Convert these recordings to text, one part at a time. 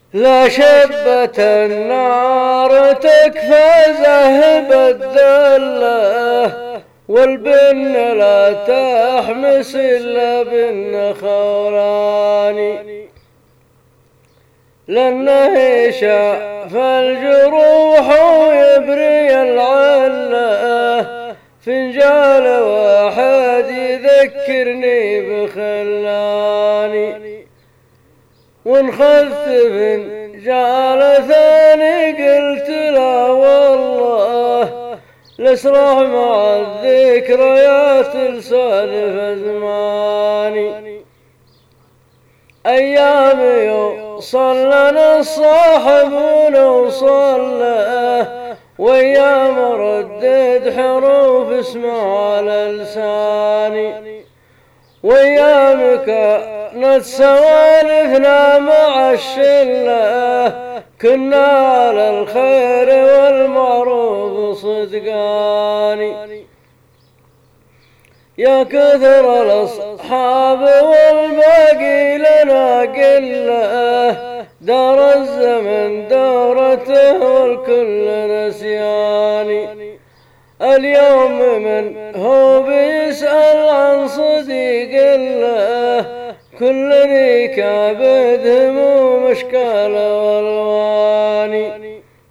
لا شبة النار تكفى ذهب الدلة، والبن لا تحمس إلا بن خولاني، لأنه يشاف الجروح ويبري العلة، فنجال واحد يذكرني بخلاني، وإن خذت فنجال ثاني قلت لا والله لاسرح مع الذكريات لسالف زماني. أيام يوصل لنا الصاحب ونوصل له، وأيام ردد حروف اسمها على لساني، وأيام كانت سوالفنا مع الشلة، كنا على الخير والمعروف صدقاني. يا كثر الأصحاب والباقي لنا قلة، دار الزمن دورته والكل نسياني. اليوم من هو بيسأل عن صديق الله، كل كابد هموم اشكال والواني.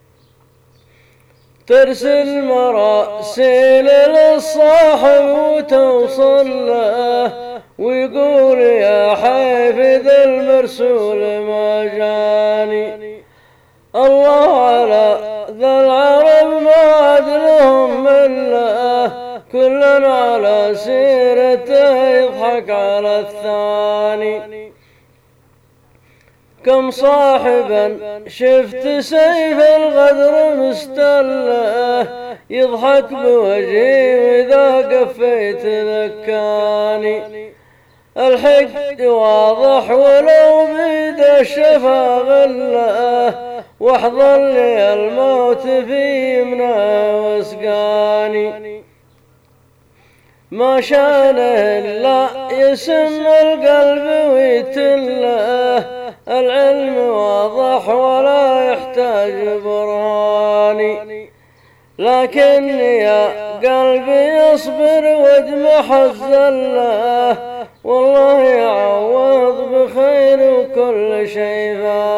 ترسل مراسيل للصاحب وتوصل له، ويقول يا حافظ المرسول ما جاني. الله على ذا العرب ما عاد لهم مله، كلنا على سيرته يضحك على الثاني. كم صاحبا شفت سيف الغدر مستله، يضحك بوجهي وإذا قفيت ذكاني. الحقد واضح ولو بيد الشفا غله، واحضر لي الموت في يمنى واسقاني. ما شانه إلا يسم القلب ويتله، العلم واضح ولا يحتاج برهاني. لكن يا قلبي اصبر وادمح الزله، والله يعوض بخير وكل شيء فاني.